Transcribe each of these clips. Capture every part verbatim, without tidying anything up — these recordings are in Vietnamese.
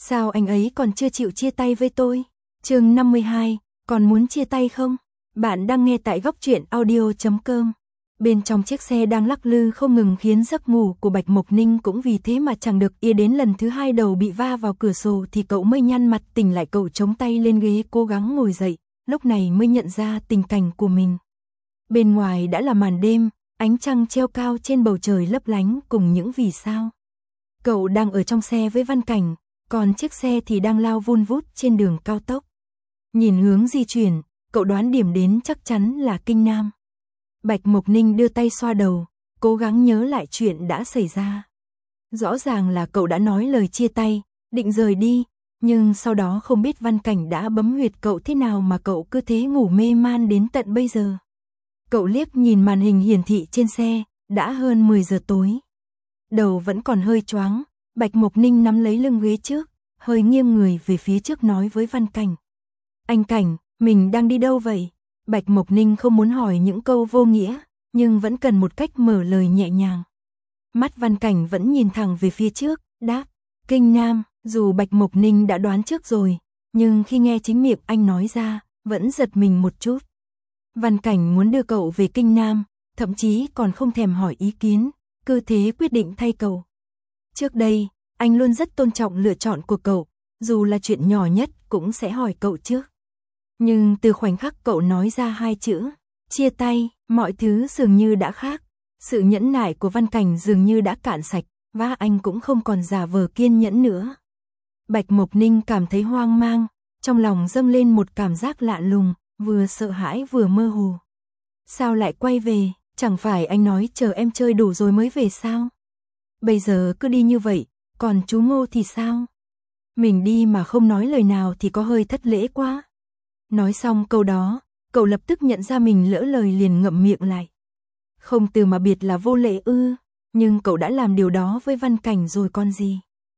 Sao anh ấy còn chưa chịu chia tay với tôi? Chương năm mươi hai, còn muốn chia tay không? Bạn đang nghe tại góc truyện audio chấm com. Bên trong chiếc xe đang lắc lư không ngừng khiến giấc ngủ của Bạch Mộc Ninh cũng vì thế mà chẳng được yên. Đến lần thứ hai đầu bị va vào cửa sổ thì cậu mới nhăn mặt tỉnh lại. Cậu chống tay lên ghế cố gắng ngồi dậy, lúc này mới nhận ra tình cảnh của mình. Bên ngoài đã là màn đêm, ánh trăng treo cao trên bầu trời lấp lánh cùng những vì sao. Cậu đang ở trong xe với Văn Cảnh, còn chiếc xe thì đang lao vun vút trên đường cao tốc. Nhìn hướng di chuyển, cậu đoán điểm đến chắc chắn là Kinh Nam. Bạch Mộc Ninh đưa tay xoa đầu, cố gắng nhớ lại chuyện đã xảy ra. Rõ ràng là cậu đã nói lời chia tay, định rời đi, nhưng sau đó không biết Văn Cảnh đã bấm huyệt cậu thế nào mà cậu cứ thế ngủ mê man đến tận bây giờ. Cậu liếc nhìn màn hình hiển thị trên xe, đã hơn mười giờ tối. Đầu vẫn còn hơi choáng, Bạch Mộc Ninh nắm lấy lưng ghế trước, hơi nghiêng người về phía trước nói với Văn Cảnh. Anh Cảnh, mình đang đi đâu vậy? Bạch Mộc Ninh không muốn hỏi những câu vô nghĩa, nhưng vẫn cần một cách mở lời nhẹ nhàng. Mắt Văn Cảnh vẫn nhìn thẳng về phía trước, đáp, Kinh Nam. Dù Bạch Mộc Ninh đã đoán trước rồi, nhưng khi nghe chính miệng anh nói ra, vẫn giật mình một chút. Văn Cảnh muốn đưa cậu về Kinh Nam, thậm chí còn không thèm hỏi ý kiến, cứ thế quyết định thay cậu. Trước đây, anh luôn rất tôn trọng lựa chọn của cậu, dù là chuyện nhỏ nhất cũng sẽ hỏi cậu trước. Nhưng từ khoảnh khắc cậu nói ra hai chữ, chia tay, mọi thứ dường như đã khác. Sự nhẫn nại của Văn Cảnh dường như đã cạn sạch, và anh cũng không còn giả vờ kiên nhẫn nữa. Bạch Mộc Ninh cảm thấy hoang mang, trong lòng dâng lên một cảm giác lạ lùng, vừa sợ hãi vừa mơ hồ. Sao lại quay về, chẳng phải anh nói chờ em chơi đủ rồi mới về sao? Bây giờ cứ đi như vậy, còn chú Ngô thì sao? Mình đi mà không nói lời nào thì có hơi thất lễ quá. Nói xong câu đó, cậu lập tức nhận ra mình lỡ lời liền ngậm miệng lại. Không từ mà biệt là vô lễ ư, nhưng cậu đã làm điều đó với Văn Cảnh rồi còn gì.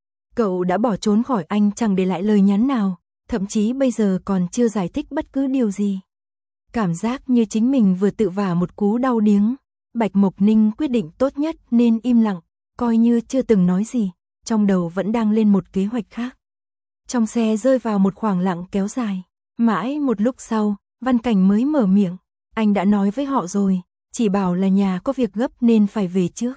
Cậu đã bỏ trốn khỏi anh chẳng để lại lời nhắn nào, thậm chí bây giờ còn chưa giải thích bất cứ điều gì. Cảm giác như chính mình vừa tự vả một cú đau điếng, Bạch Mộc Ninh quyết định tốt nhất nên im lặng, coi như chưa từng nói gì, trong đầu vẫn đang lên một kế hoạch khác. Trong xe rơi vào một khoảng lặng kéo dài, mãi một lúc sau, Văn Cảnh mới mở miệng, anh đã nói với họ rồi, chỉ bảo là nhà có việc gấp nên phải về trước.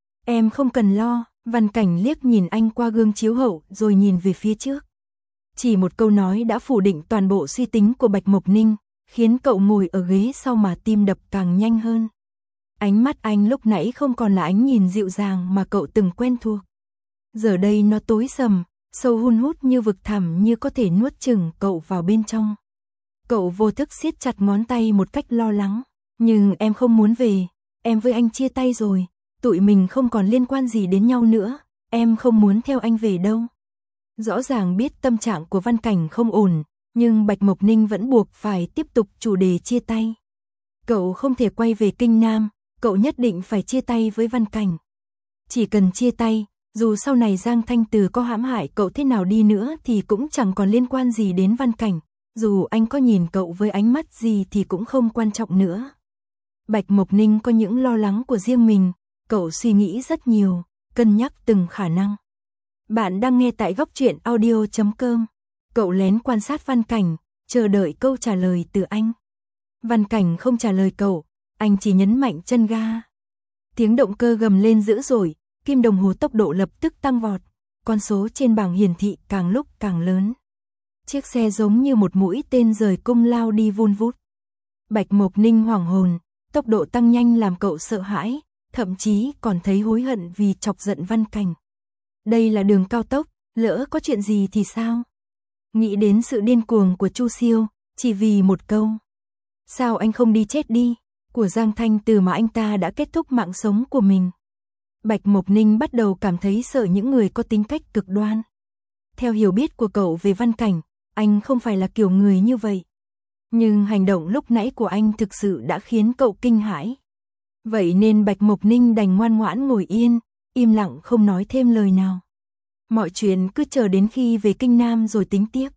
Em không cần lo. Văn Cảnh liếc nhìn anh qua gương chiếu hậu rồi nhìn về phía trước. Chỉ một câu nói đã phủ định toàn bộ suy tính của Bạch Mộc Ninh, khiến cậu ngồi ở ghế sau mà tim đập càng nhanh hơn. Ánh mắt anh lúc nãy không còn là ánh nhìn dịu dàng mà cậu từng quen thuộc. Giờ đây nó tối sầm, sâu hun hút như vực thẳm, như có thể nuốt chửng cậu vào bên trong. Cậu vô thức siết chặt ngón tay một cách lo lắng. Nhưng em không muốn về, em với anh chia tay rồi. Tụi mình không còn liên quan gì đến nhau nữa, em không muốn theo anh về đâu. Rõ ràng biết tâm trạng của Văn Cảnh không ổn, nhưng Bạch Mộc Ninh vẫn buộc phải tiếp tục chủ đề chia tay. Cậu không thể quay về Kinh Nam, cậu nhất định phải chia tay với Văn Cảnh. Chỉ cần chia tay, dù sau này Giang Thanh Từ có hãm hại cậu thế nào đi nữa thì cũng chẳng còn liên quan gì đến Văn Cảnh, dù anh có nhìn cậu với ánh mắt gì thì cũng không quan trọng nữa. Bạch Mộc Ninh có những lo lắng của riêng mình. Cậu suy nghĩ rất nhiều, cân nhắc từng khả năng. Bạn đang nghe tại góc truyện audio chấm com. Cậu lén quan sát Văn Cảnh, chờ đợi câu trả lời từ anh. Văn Cảnh không trả lời cậu, anh chỉ nhấn mạnh chân ga. Tiếng động cơ gầm lên dữ dội, kim đồng hồ tốc độ lập tức tăng vọt, con số trên bảng hiển thị càng lúc càng lớn. Chiếc xe giống như một mũi tên rời cung lao đi vun vút. Bạch Mộc Ninh hoảng hồn, tốc độ tăng nhanh làm cậu sợ hãi. Thậm chí còn thấy hối hận vì chọc giận Văn Cảnh. Đây là đường cao tốc, lỡ có chuyện gì thì sao? Nghĩ đến sự điên cuồng của Chu Siêu, chỉ vì một câu. Sao anh không đi chết đi? Của Giang Thanh Từ mà anh ta đã kết thúc mạng sống của mình. Bạch Mộc Ninh bắt đầu cảm thấy sợ những người có tính cách cực đoan. Theo hiểu biết của cậu về Văn Cảnh, anh không phải là kiểu người như vậy. Nhưng hành động lúc nãy của anh thực sự đã khiến cậu kinh hãi. Vậy nên Bạch Mộc Ninh đành ngoan ngoãn ngồi yên, im lặng không nói thêm lời nào. Mọi chuyện cứ chờ đến khi về Kinh Nam rồi tính tiếp.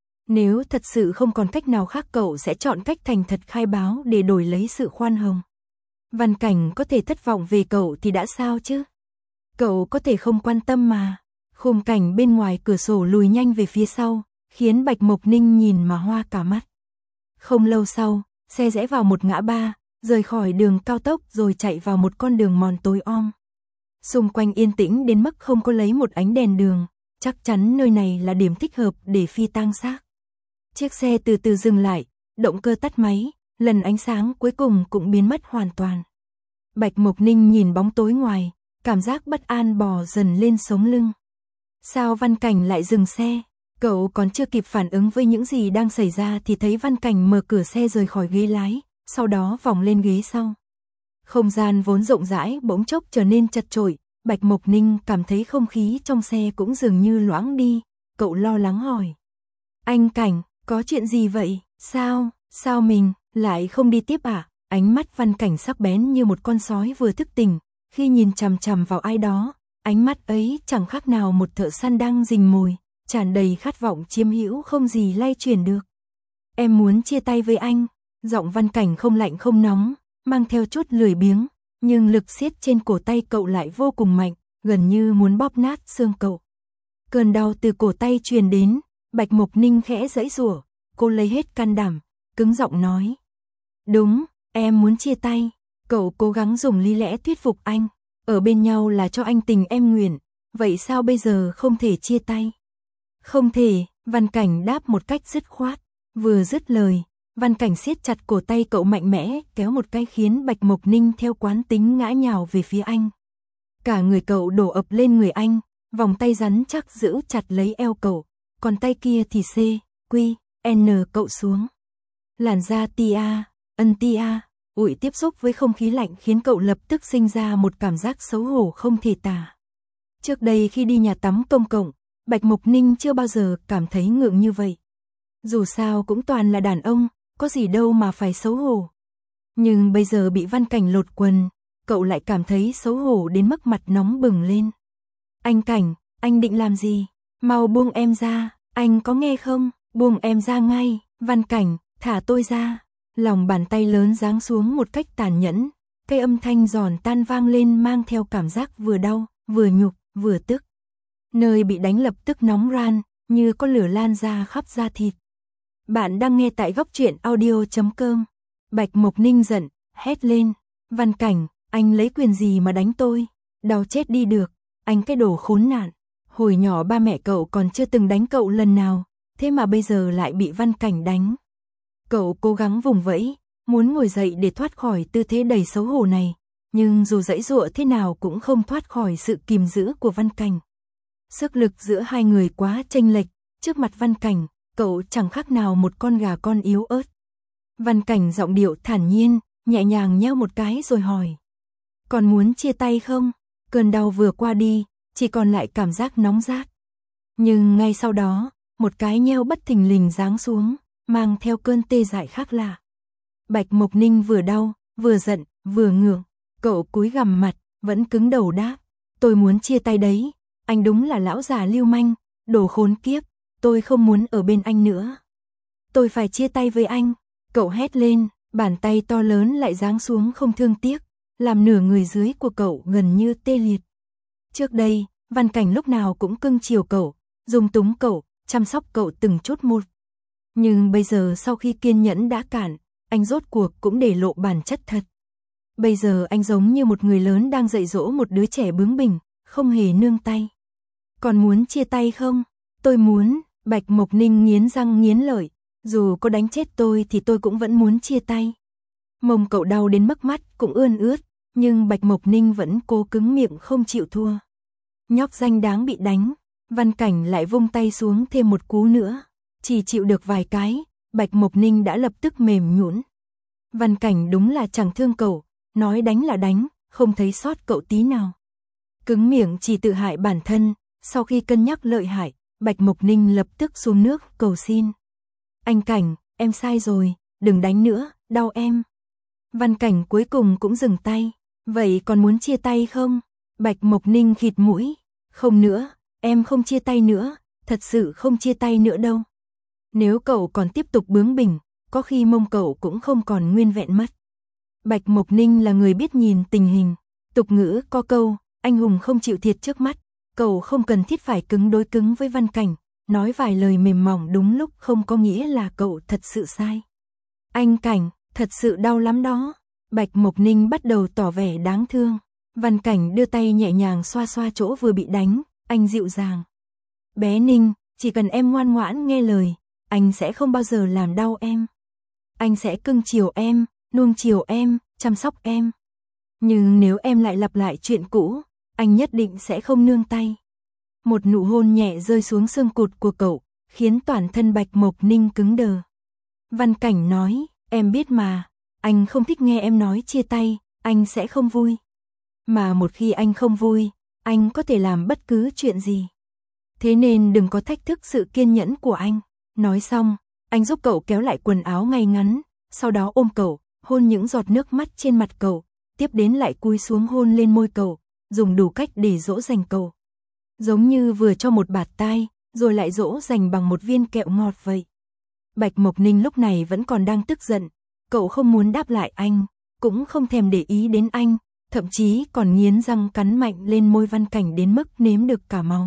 Nếu thật sự không còn cách nào khác cậu sẽ chọn cách thành thật khai báo để đổi lấy sự khoan hồng. Văn Cảnh có thể thất vọng về cậu thì đã sao chứ? Cậu có thể không quan tâm mà. Khung cảnh bên ngoài cửa sổ lùi nhanh về phía sau, khiến Bạch Mộc Ninh nhìn mà hoa cả mắt. Không lâu sau, xe rẽ vào một ngã ba, rời khỏi đường cao tốc rồi chạy vào một con đường mòn tối om. Xung quanh yên tĩnh đến mức không có lấy một ánh đèn đường, chắc chắn nơi này là điểm thích hợp để phi tang xác. Chiếc xe từ từ dừng lại, động cơ tắt máy, lần ánh sáng cuối cùng cũng biến mất hoàn toàn. Bạch Mộc Ninh nhìn bóng tối ngoài, cảm giác bất an bò dần lên sống lưng. Sao Văn Cảnh lại dừng xe? Cậu còn chưa kịp phản ứng với những gì đang xảy ra thì thấy Văn Cảnh mở cửa xe rời khỏi ghế lái, sau đó vòng lên ghế sau. Không gian vốn rộng rãi bỗng chốc trở nên chật chội, Bạch Mộc Ninh cảm thấy không khí trong xe cũng dường như loãng đi, cậu lo lắng hỏi. Anh Cảnh, có chuyện gì vậy? Sao, sao mình lại không đi tiếp à? Ánh mắt Văn Cảnh sắc bén như một con sói vừa thức tỉnh, khi nhìn chằm chằm vào ai đó, ánh mắt ấy chẳng khác nào một thợ săn đang rình mồi, tràn đầy khát vọng chiếm hữu không gì lay chuyển được. Em muốn chia tay với anh. Giọng Văn Cảnh không lạnh không nóng, mang theo chút lười biếng, nhưng lực siết trên cổ tay cậu lại vô cùng mạnh, gần như muốn bóp nát xương cậu. Cơn đau từ cổ tay truyền đến, Bạch Mộc Ninh khẽ giãy giụa, cô lấy hết can đảm, cứng giọng nói. Đúng, em muốn chia tay. Cậu cố gắng dùng lý lẽ thuyết phục anh, ở bên nhau là cho anh tình em nguyện, vậy sao bây giờ không thể chia tay? Không thể, Văn Cảnh đáp một cách dứt khoát, vừa dứt lời. Văn Cảnh siết chặt cổ tay cậu mạnh mẽ, kéo một cái khiến Bạch Mộc Ninh theo quán tính ngã nhào về phía anh. Cả người cậu đổ ập lên người anh, vòng tay rắn chắc giữ chặt lấy eo cậu, còn tay kia thì C, Q, N cậu xuống. Làn da tia, ân tia, ủi tiếp xúc với không khí lạnh khiến cậu lập tức sinh ra một cảm giác xấu hổ không thể tả. Trước đây khi đi nhà tắm công cộng, Bạch Mộc Ninh chưa bao giờ cảm thấy ngượng như vậy. Dù sao cũng toàn là đàn ông, có gì đâu mà phải xấu hổ. Nhưng bây giờ bị Văn Cảnh lột quần, cậu lại cảm thấy xấu hổ đến mức mặt nóng bừng lên. Anh Cảnh, anh định làm gì? Mau buông em ra, anh có nghe không? Buông em ra ngay, Văn Cảnh, thả tôi ra. Lòng bàn tay lớn giáng xuống một cách tàn nhẫn, cây âm thanh giòn tan vang lên mang theo cảm giác vừa đau, vừa nhục, vừa tức. Nơi bị đánh lập tức nóng ran, như có lửa lan ra khắp da thịt. Bạn đang nghe tại góc truyện audio chấm com. Bạch Mộc Ninh giận, hét lên. Văn Cảnh, anh lấy quyền gì mà đánh tôi? Đau chết đi được, anh cái đồ khốn nạn. Hồi nhỏ ba mẹ cậu còn chưa từng đánh cậu lần nào, thế mà bây giờ lại bị Văn Cảnh đánh. Cậu cố gắng vùng vẫy, muốn ngồi dậy để thoát khỏi tư thế đầy xấu hổ này, nhưng dù giãy giụa thế nào cũng không thoát khỏi sự kìm giữ của Văn Cảnh. Sức lực giữa hai người quá chênh lệch, trước mặt Văn Cảnh, cậu chẳng khác nào một con gà con yếu ớt. Văn Cảnh giọng điệu thản nhiên, nhẹ nhàng nheo một cái rồi hỏi. Còn muốn chia tay không? Cơn đau vừa qua đi, chỉ còn lại cảm giác nóng rát. Nhưng ngay sau đó, một cái nheo bất thình lình giáng xuống, mang theo cơn tê dại khác lạ. Bạch Mộc Ninh vừa đau, vừa giận, vừa ngượng, cậu cúi gằm mặt, vẫn cứng đầu đáp. Tôi muốn chia tay đấy, anh đúng là lão già lưu manh, đồ khốn kiếp, tôi không muốn ở bên anh nữa. Tôi phải chia tay với anh, cậu hét lên, bàn tay to lớn lại giáng xuống không thương tiếc, làm nửa người dưới của cậu gần như tê liệt. Trước đây, Văn Cảnh lúc nào cũng cưng chiều cậu, dung túng cậu, chăm sóc cậu từng chút một. Nhưng bây giờ sau khi kiên nhẫn đã cạn, anh rốt cuộc cũng để lộ bản chất thật. Bây giờ anh giống như một người lớn đang dạy dỗ một đứa trẻ bướng bỉnh, không hề nương tay. Còn muốn chia tay không? Tôi muốn, Bạch Mộc Ninh nghiến răng nghiến lợi, dù có đánh chết tôi thì tôi cũng vẫn muốn chia tay. Mông cậu đau đến mức mắt cũng ươn ướt, nhưng Bạch Mộc Ninh vẫn cố cứng miệng không chịu thua. Nhóc danh đáng bị đánh, Văn Cảnh lại vung tay xuống thêm một cú nữa. Chỉ chịu được vài cái, Bạch Mộc Ninh đã lập tức mềm nhũn. Văn Cảnh đúng là chẳng thương cậu, nói đánh là đánh, không thấy sót cậu tí nào. Cứng miệng chỉ tự hại bản thân, sau khi cân nhắc lợi hại, Bạch Mộc Ninh lập tức xuống nước cầu xin. Anh Cảnh, em sai rồi, đừng đánh nữa, đau em. Văn Cảnh cuối cùng cũng dừng tay, vậy còn muốn chia tay không? Bạch Mộc Ninh khịt mũi, không nữa, em không chia tay nữa, thật sự không chia tay nữa đâu. Nếu cậu còn tiếp tục bướng bỉnh, có khi mông cậu cũng không còn nguyên vẹn mất. Bạch Mộc Ninh là người biết nhìn tình hình, tục ngữ có câu, anh hùng không chịu thiệt trước mắt, Cậu không cần thiết phải cứng đối cứng với Văn Cảnh, nói vài lời mềm mỏng đúng lúc không có nghĩa là cậu thật sự sai. Anh Cảnh, thật sự đau lắm đó. Bạch Mộc Ninh bắt đầu tỏ vẻ đáng thương. Văn Cảnh đưa tay nhẹ nhàng xoa xoa chỗ vừa bị đánh, anh dịu dàng. Bé Ninh, chỉ cần em ngoan ngoãn nghe lời, anh sẽ không bao giờ làm đau em. Anh sẽ cưng chiều em, nuông chiều em, chăm sóc em. Nhưng nếu em lại lặp lại chuyện cũ, anh nhất định sẽ không nương tay. Một nụ hôn nhẹ rơi xuống xương cụt của cậu, khiến toàn thân Bạch Mộc Ninh cứng đờ. Văn Cảnh nói, em biết mà, anh không thích nghe em nói chia tay, anh sẽ không vui. Mà một khi anh không vui, anh có thể làm bất cứ chuyện gì. Thế nên đừng có thách thức sự kiên nhẫn của anh. Nói xong, anh giúp cậu kéo lại quần áo ngay ngắn, sau đó ôm cậu, hôn những giọt nước mắt trên mặt cậu, tiếp đến lại cúi xuống hôn lên môi cậu, dùng đủ cách để dỗ dành cậu. Giống như vừa cho một bạt tai, rồi lại dỗ dành bằng một viên kẹo ngọt vậy. Bạch Mộc Ninh lúc này vẫn còn đang tức giận, cậu không muốn đáp lại anh, cũng không thèm để ý đến anh, thậm chí còn nghiến răng cắn mạnh lên môi Văn Cảnh đến mức nếm được cả máu.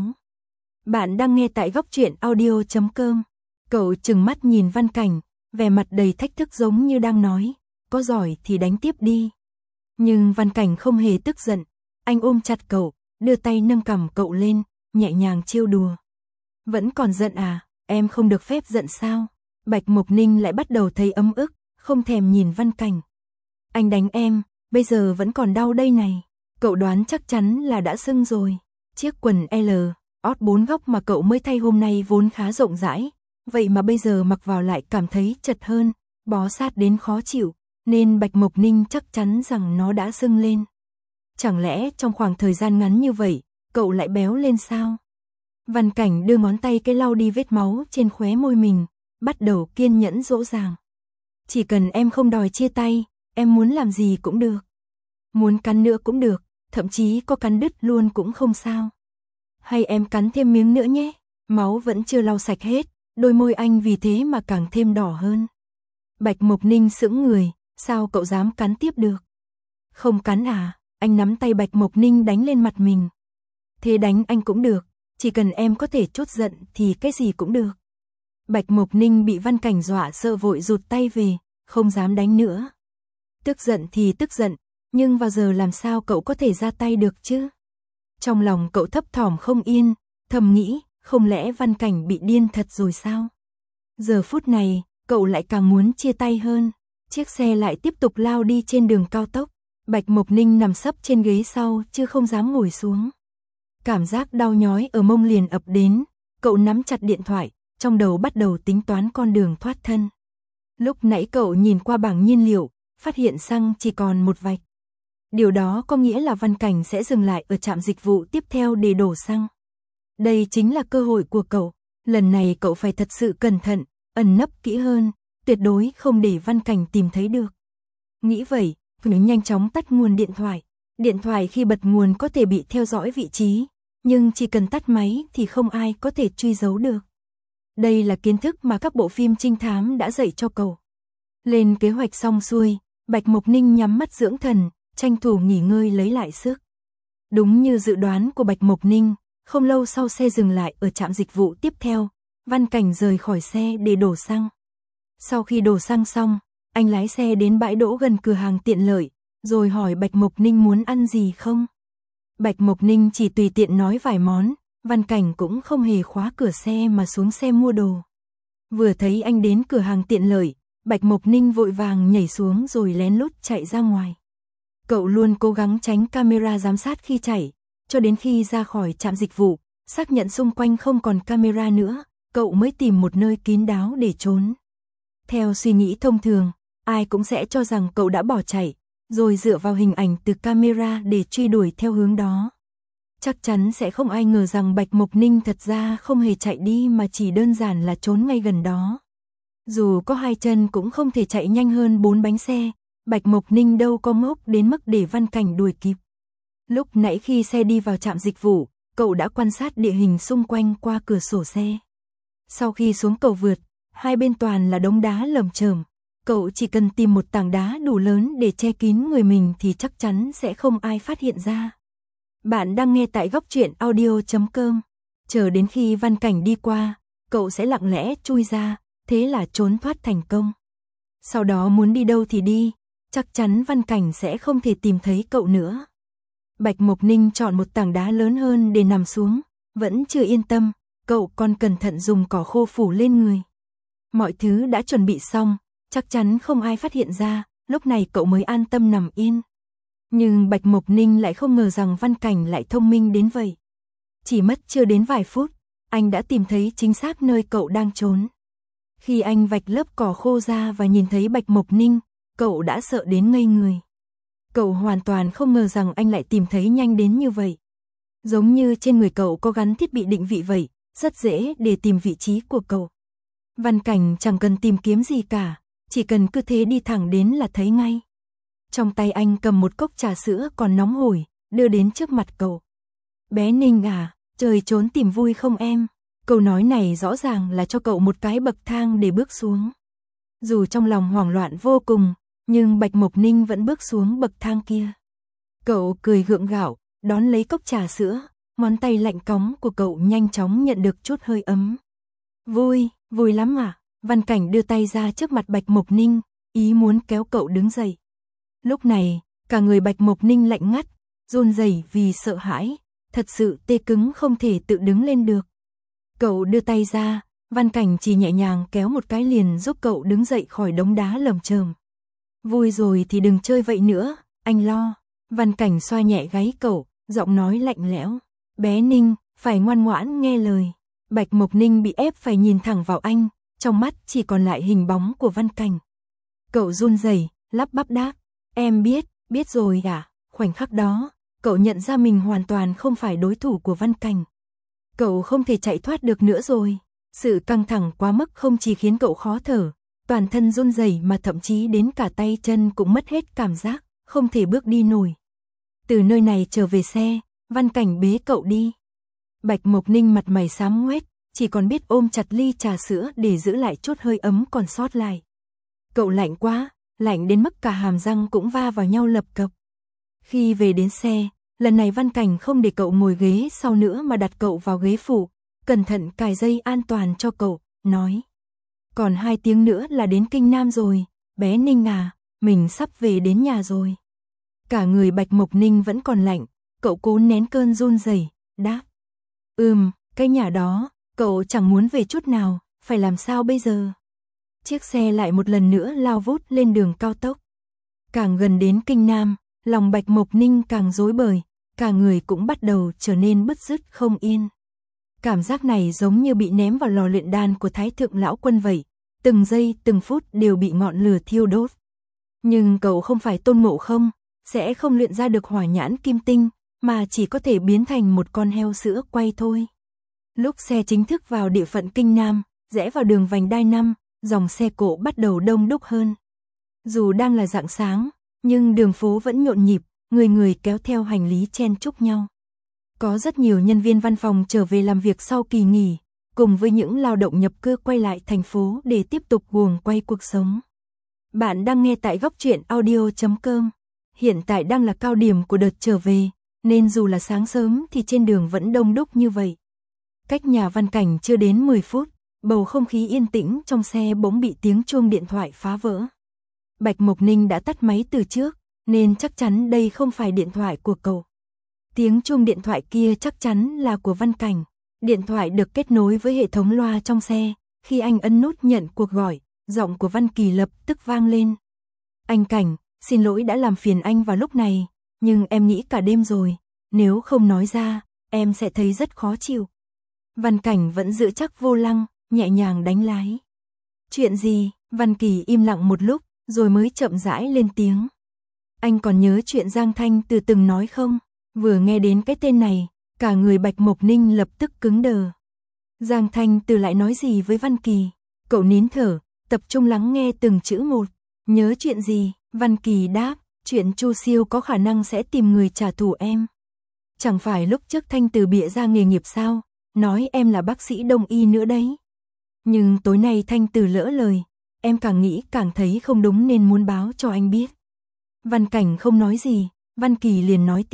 Bạn đang nghe tại góc truyện audio chấm com. Cậu trừng mắt nhìn Văn Cảnh, vẻ mặt đầy thách thức giống như đang nói, có giỏi thì đánh tiếp đi. Nhưng Văn Cảnh không hề tức giận, anh ôm chặt cậu, đưa tay nâng cằm cậu lên, nhẹ nhàng trêu đùa. Vẫn còn giận à, em không được phép giận sao? Bạch Mộc Ninh lại bắt đầu thấy ấm ức, không thèm nhìn Văn Cảnh. Anh đánh em, bây giờ vẫn còn đau đây này. Cậu đoán chắc chắn là đã sưng rồi. Chiếc quần L, ót bốn góc mà cậu mới thay hôm nay vốn khá rộng rãi, vậy mà bây giờ mặc vào lại cảm thấy chật hơn, bó sát đến khó chịu, nên Bạch Mộc Ninh chắc chắn rằng nó đã sưng lên. Chẳng lẽ trong khoảng thời gian ngắn như vậy, cậu lại béo lên sao? Văn Cảnh đưa ngón tay cái lau đi vết máu trên khóe môi mình, bắt đầu kiên nhẫn dỗ dàng. Chỉ cần em không đòi chia tay, em muốn làm gì cũng được. Muốn cắn nữa cũng được, thậm chí có cắn đứt luôn cũng không sao. Hay em cắn thêm miếng nữa nhé, máu vẫn chưa lau sạch hết, đôi môi anh vì thế mà càng thêm đỏ hơn. Bạch Mộc Ninh sững người, sao cậu dám cắn tiếp được? Không cắn à? Anh nắm tay Bạch Mộc Ninh đánh lên mặt mình. Thế đánh anh cũng được, chỉ cần em có thể trút giận thì cái gì cũng được. Bạch Mộc Ninh bị Văn Cảnh dọa sợ vội rụt tay về, không dám đánh nữa. Tức giận thì tức giận, nhưng vào giờ làm sao cậu có thể ra tay được chứ? Trong lòng cậu thấp thỏm không yên, thầm nghĩ, không lẽ Văn Cảnh bị điên thật rồi sao? Giờ phút này, cậu lại càng muốn chia tay hơn. Chiếc xe lại tiếp tục lao đi trên đường cao tốc. Bạch Mộc Ninh nằm sấp trên ghế sau chứ không dám ngồi xuống. Cảm giác đau nhói ở mông liền ập đến, cậu nắm chặt điện thoại, trong đầu bắt đầu tính toán con đường thoát thân. Lúc nãy cậu nhìn qua bảng nhiên liệu, phát hiện xăng chỉ còn một vạch. Điều đó có nghĩa là Văn Cảnh sẽ dừng lại ở trạm dịch vụ tiếp theo để đổ xăng. Đây chính là cơ hội của cậu, lần này cậu phải thật sự cẩn thận, ẩn nấp kỹ hơn, tuyệt đối không để Văn Cảnh tìm thấy được. Nghĩ vậy, cậu nhanh chóng tắt nguồn điện thoại. Điện thoại khi bật nguồn có thể bị theo dõi vị trí, nhưng chỉ cần tắt máy thì không ai có thể truy dấu được. Đây là kiến thức mà các bộ phim trinh thám đã dạy cho cậu. Lên kế hoạch xong xuôi, Bạch Mộc Ninh nhắm mắt dưỡng thần, tranh thủ nghỉ ngơi lấy lại sức. Đúng như dự đoán của Bạch Mộc Ninh, không lâu sau xe dừng lại ở trạm dịch vụ tiếp theo, Văn Cảnh rời khỏi xe để đổ xăng. Sau khi đổ xăng xong, anh lái xe đến bãi đỗ gần cửa hàng tiện lợi, rồi hỏi Bạch Mộc Ninh muốn ăn gì không. Bạch Mộc Ninh chỉ tùy tiện nói vài món, Văn Cảnh cũng không hề khóa cửa xe mà xuống xe mua đồ. Vừa thấy anh đến cửa hàng tiện lợi, Bạch Mộc Ninh vội vàng nhảy xuống rồi lén lút chạy ra ngoài. Cậu luôn cố gắng tránh camera giám sát khi chạy, cho đến khi ra khỏi trạm dịch vụ, xác nhận xung quanh không còn camera nữa, cậu mới tìm một nơi kín đáo để trốn. Theo suy nghĩ thông thường, ai cũng sẽ cho rằng cậu đã bỏ chạy, rồi dựa vào hình ảnh từ camera để truy đuổi theo hướng đó. Chắc chắn sẽ không ai ngờ rằng Bạch Mộc Ninh thật ra không hề chạy đi mà chỉ đơn giản là trốn ngay gần đó. Dù có hai chân cũng không thể chạy nhanh hơn bốn bánh xe, Bạch Mộc Ninh đâu có ngốc đến mức để Văn Cảnh đuổi kịp. Lúc nãy khi xe đi vào trạm dịch vụ, cậu đã quan sát địa hình xung quanh qua cửa sổ xe. Sau khi xuống cầu vượt, hai bên toàn là đống đá lởm chởm. Cậu chỉ cần tìm một tảng đá đủ lớn để che kín người mình thì chắc chắn sẽ không ai phát hiện ra. Bạn đang nghe tại góc truyện audio chấm com. Chờ đến khi Văn Cảnh đi qua, cậu sẽ lặng lẽ chui ra, thế là trốn thoát thành công. Sau đó muốn đi đâu thì đi, chắc chắn Văn Cảnh sẽ không thể tìm thấy cậu nữa. Bạch Mộc Ninh chọn một tảng đá lớn hơn để nằm xuống, vẫn chưa yên tâm, cậu còn cẩn thận dùng cỏ khô phủ lên người. Mọi thứ đã chuẩn bị xong, chắc chắn không ai phát hiện ra, lúc này cậu mới an tâm nằm yên. Nhưng Bạch Mộc Ninh lại không ngờ rằng Văn Cảnh lại thông minh đến vậy. Chỉ mất chưa đến vài phút, anh đã tìm thấy chính xác nơi cậu đang trốn. Khi anh vạch lớp cỏ khô ra và nhìn thấy Bạch Mộc Ninh, cậu đã sợ đến ngây người. Cậu hoàn toàn không ngờ rằng anh lại tìm thấy nhanh đến như vậy. Giống như trên người cậu có gắn thiết bị định vị vậy, rất dễ để tìm vị trí của cậu. Văn Cảnh chẳng cần tìm kiếm gì cả, chỉ cần cứ thế đi thẳng đến là thấy ngay. Trong tay anh cầm một cốc trà sữa còn nóng hổi, đưa đến trước mặt cậu. Bé Ninh à, trời trốn tìm vui không em? Câu nói này rõ ràng là cho cậu một cái bậc thang để bước xuống. Dù trong lòng hoảng loạn vô cùng, nhưng Bạch Mộc Ninh vẫn bước xuống bậc thang kia. Cậu cười gượng gạo, đón lấy cốc trà sữa, ngón tay lạnh cóng của cậu nhanh chóng nhận được chút hơi ấm. Vui, vui lắm à? Văn Cảnh đưa tay ra trước mặt Bạch Mộc Ninh, ý muốn kéo cậu đứng dậy. Lúc này, cả người Bạch Mộc Ninh lạnh ngắt, run rẩy vì sợ hãi, thật sự tê cứng không thể tự đứng lên được. Cậu đưa tay ra, Văn Cảnh chỉ nhẹ nhàng kéo một cái liền giúp cậu đứng dậy khỏi đống đá lởm chởm. Vui rồi thì đừng chơi vậy nữa, anh lo. Văn Cảnh xoa nhẹ gáy cậu, giọng nói lạnh lẽo. Bé Ninh, phải ngoan ngoãn nghe lời. Bạch Mộc Ninh bị ép phải nhìn thẳng vào anh, trong mắt chỉ còn lại hình bóng của Văn Cảnh. Cậu run rẩy, lắp bắp đáp. Em biết, biết rồi à? Khoảnh khắc đó, cậu nhận ra mình hoàn toàn không phải đối thủ của Văn Cảnh. Cậu không thể chạy thoát được nữa rồi. Sự căng thẳng quá mức không chỉ khiến cậu khó thở, toàn thân run rẩy mà thậm chí đến cả tay chân cũng mất hết cảm giác, không thể bước đi nổi. Từ nơi này trở về xe, Văn Cảnh bế cậu đi. Bạch Mộc Ninh mặt mày xám ngoét, chỉ còn biết ôm chặt ly trà sữa để giữ lại chút hơi ấm còn sót lại. Cậu lạnh quá, lạnh đến mức cả hàm răng cũng va vào nhau lập cập. Khi về đến xe, lần này Văn Cảnh không để cậu ngồi ghế sau nữa mà đặt cậu vào ghế phụ, cẩn thận cài dây an toàn cho cậu, nói. Còn hai tiếng nữa là đến Kinh Nam rồi, bé Ninh à, mình sắp về đến nhà rồi. Cả người Bạch Mộc Ninh vẫn còn lạnh, cậu cố nén cơn run rẩy, đáp. Ừm, cái nhà đó, cậu chẳng muốn về chút nào, phải làm sao bây giờ? Chiếc xe lại một lần nữa lao vút lên đường cao tốc. Càng gần đến Kinh Nam, lòng Bạch Mộc Ninh càng rối bời, cả người cũng bắt đầu trở nên bứt rứt không yên. Cảm giác này giống như bị ném vào lò luyện đan của Thái Thượng Lão Quân vậy, từng giây từng phút đều bị ngọn lửa thiêu đốt. Nhưng cậu không phải Tôn Ngộ Không, sẽ không luyện ra được hỏa nhãn kim tinh, mà chỉ có thể biến thành một con heo sữa quay thôi. Lúc xe chính thức vào địa phận Kinh Nam, rẽ vào đường vành đai năm, dòng xe cộ bắt đầu đông đúc hơn. Dù đang là rạng sáng, nhưng đường phố vẫn nhộn nhịp, người người kéo theo hành lý chen chúc nhau. Có rất nhiều nhân viên văn phòng trở về làm việc sau kỳ nghỉ, cùng với những lao động nhập cư quay lại thành phố để tiếp tục guồng quay cuộc sống. Bạn đang nghe tại góc truyện audio chấm com. Hiện tại đang là cao điểm của đợt trở về, nên dù là sáng sớm thì trên đường vẫn đông đúc như vậy. Cách nhà Văn Cảnh chưa đến mười phút, bầu không khí yên tĩnh trong xe bỗng bị tiếng chuông điện thoại phá vỡ. Bạch Mộc Ninh đã tắt máy từ trước, nên chắc chắn đây không phải điện thoại của cậu. Tiếng chuông điện thoại kia chắc chắn là của Văn Cảnh. Điện thoại được kết nối với hệ thống loa trong xe, khi anh ấn nút nhận cuộc gọi, giọng của Văn Kỳ lập tức vang lên. Anh Cảnh, xin lỗi đã làm phiền anh vào lúc này, nhưng em nghĩ cả đêm rồi, nếu không nói ra, em sẽ thấy rất khó chịu. Văn Cảnh vẫn giữ chắc vô lăng, nhẹ nhàng đánh lái. Chuyện gì? Văn Kỳ im lặng một lúc, rồi mới chậm rãi lên tiếng. Anh còn nhớ chuyện Giang Thanh Từ từng nói không? Vừa nghe đến cái tên này, cả người Bạch Mộc Ninh lập tức cứng đờ. Giang Thanh Từ lại nói gì với Văn Kỳ? Cậu nín thở, tập trung lắng nghe từng chữ một. Nhớ chuyện gì? Văn Kỳ đáp, chuyện Chu Siêu có khả năng sẽ tìm người trả thù em. Chẳng phải lúc trước Thanh Từ bịa ra nghề nghiệp sao? Nói em là bác sĩ đông y nữa đấy. Nhưng tối nay Thanh Từ lỡ lời, em càng nghĩ càng thấy không đúng nên muốn báo cho anh biết. Văn Cảnh không nói gì, Văn Kỳ liền nói tiếp.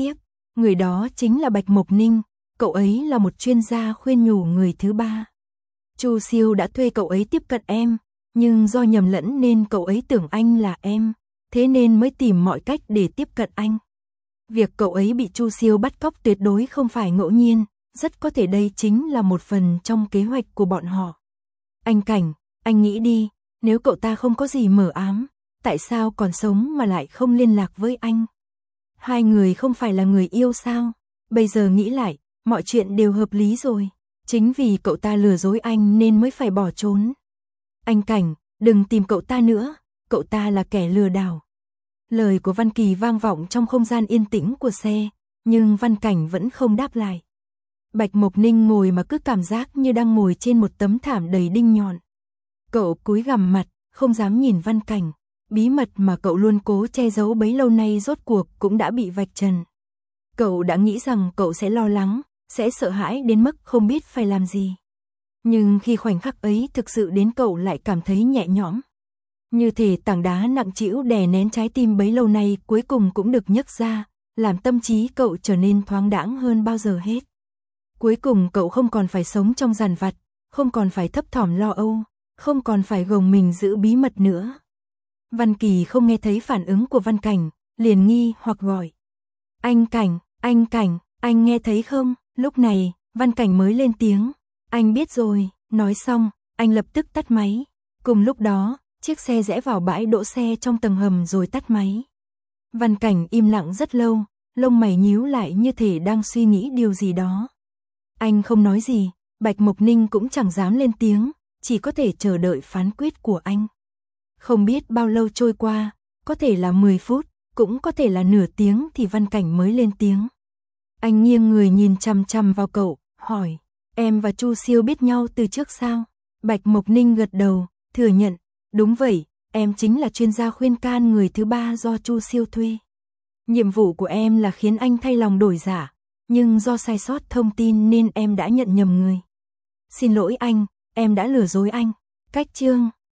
Người đó chính là Bạch Mộc Ninh, cậu ấy là một chuyên gia khuyên nhủ người thứ ba. Chu Siêu đã thuê cậu ấy tiếp cận em, nhưng do nhầm lẫn nên cậu ấy tưởng anh là em, thế nên mới tìm mọi cách để tiếp cận anh. Việc cậu ấy bị Chu Siêu bắt cóc tuyệt đối không phải ngẫu nhiên, rất có thể đây chính là một phần trong kế hoạch của bọn họ. Anh Cảnh, anh nghĩ đi, nếu cậu ta không có gì mờ ám, tại sao còn sống mà lại không liên lạc với anh? Hai người không phải là người yêu sao? Bây giờ nghĩ lại, mọi chuyện đều hợp lý rồi. Chính vì cậu ta lừa dối anh nên mới phải bỏ trốn. Anh Cảnh, đừng tìm cậu ta nữa, cậu ta là kẻ lừa đảo. Lời của Văn Kỳ vang vọng trong không gian yên tĩnh của xe, nhưng Văn Cảnh vẫn không đáp lại. Bạch Mộc Ninh ngồi mà cứ cảm giác như đang ngồi trên một tấm thảm đầy đinh nhọn. Cậu cúi gằm mặt, không dám nhìn Văn Cảnh. Bí mật mà cậu luôn cố che giấu bấy lâu nay rốt cuộc cũng đã bị vạch trần. Cậu đã nghĩ rằng cậu sẽ lo lắng, sẽ sợ hãi đến mức không biết phải làm gì. Nhưng khi khoảnh khắc ấy thực sự đến cậu lại cảm thấy nhẹ nhõm. Như thể tảng đá nặng trĩu đè nén trái tim bấy lâu nay cuối cùng cũng được nhấc ra, làm tâm trí cậu trở nên thoáng đãng hơn bao giờ hết. Cuối cùng cậu không còn phải sống trong dằn vặt, không còn phải thấp thỏm lo âu, không còn phải gồng mình giữ bí mật nữa. Văn Kỳ không nghe thấy phản ứng của Văn Cảnh, liền nghi hoặc gọi. Anh Cảnh, anh Cảnh, anh nghe thấy không? Lúc này, Văn Cảnh mới lên tiếng. Anh biết rồi, nói xong, anh lập tức tắt máy. Cùng lúc đó, chiếc xe rẽ vào bãi đỗ xe trong tầng hầm rồi tắt máy. Văn Cảnh im lặng rất lâu, lông mày nhíu lại như thể đang suy nghĩ điều gì đó. Anh không nói gì, Bạch Mộc Ninh cũng chẳng dám lên tiếng, chỉ có thể chờ đợi phán quyết của anh. Không biết bao lâu trôi qua, có thể là mười phút, cũng có thể là nửa tiếng thì Văn Cảnh mới lên tiếng. Anh nghiêng người nhìn chằm chằm vào cậu, hỏi, em và Chu Siêu biết nhau từ trước sao? Bạch Mộc Ninh gật đầu, thừa nhận, đúng vậy, em chính là chuyên gia khuyên can người thứ ba do Chu Siêu thuê. Nhiệm vụ của em là khiến anh thay lòng đổi dạ, nhưng do sai sót thông tin nên em đã nhận nhầm người. Xin lỗi anh, em đã lừa dối anh. Cách chương